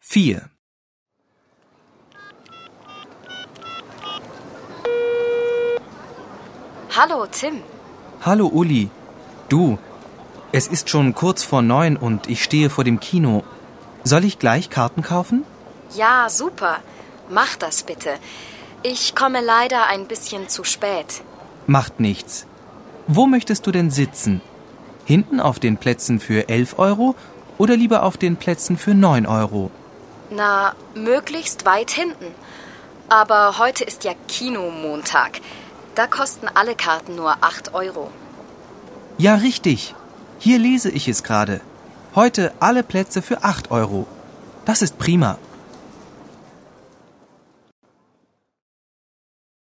4. Hallo, Tim. Hallo Uli. Du, es ist schon kurz vor 9 und ich stehe vor dem Kino. Soll ich gleich Karten kaufen? Ja, super. Mach das bitte. Ich komme leider ein bisschen zu spät. Macht nichts. Wo möchtest du denn sitzen? Hinten auf den Plätzen für 11 Euro oder lieber auf den Plätzen für 9 Euro? Na, möglichst weit hinten. Aber heute ist ja Kinomontag. Da kosten alle Karten nur 8 Euro. Ja, richtig. Hier lese ich es gerade. Heute alle Plätze für 8 Euro. Das ist prima.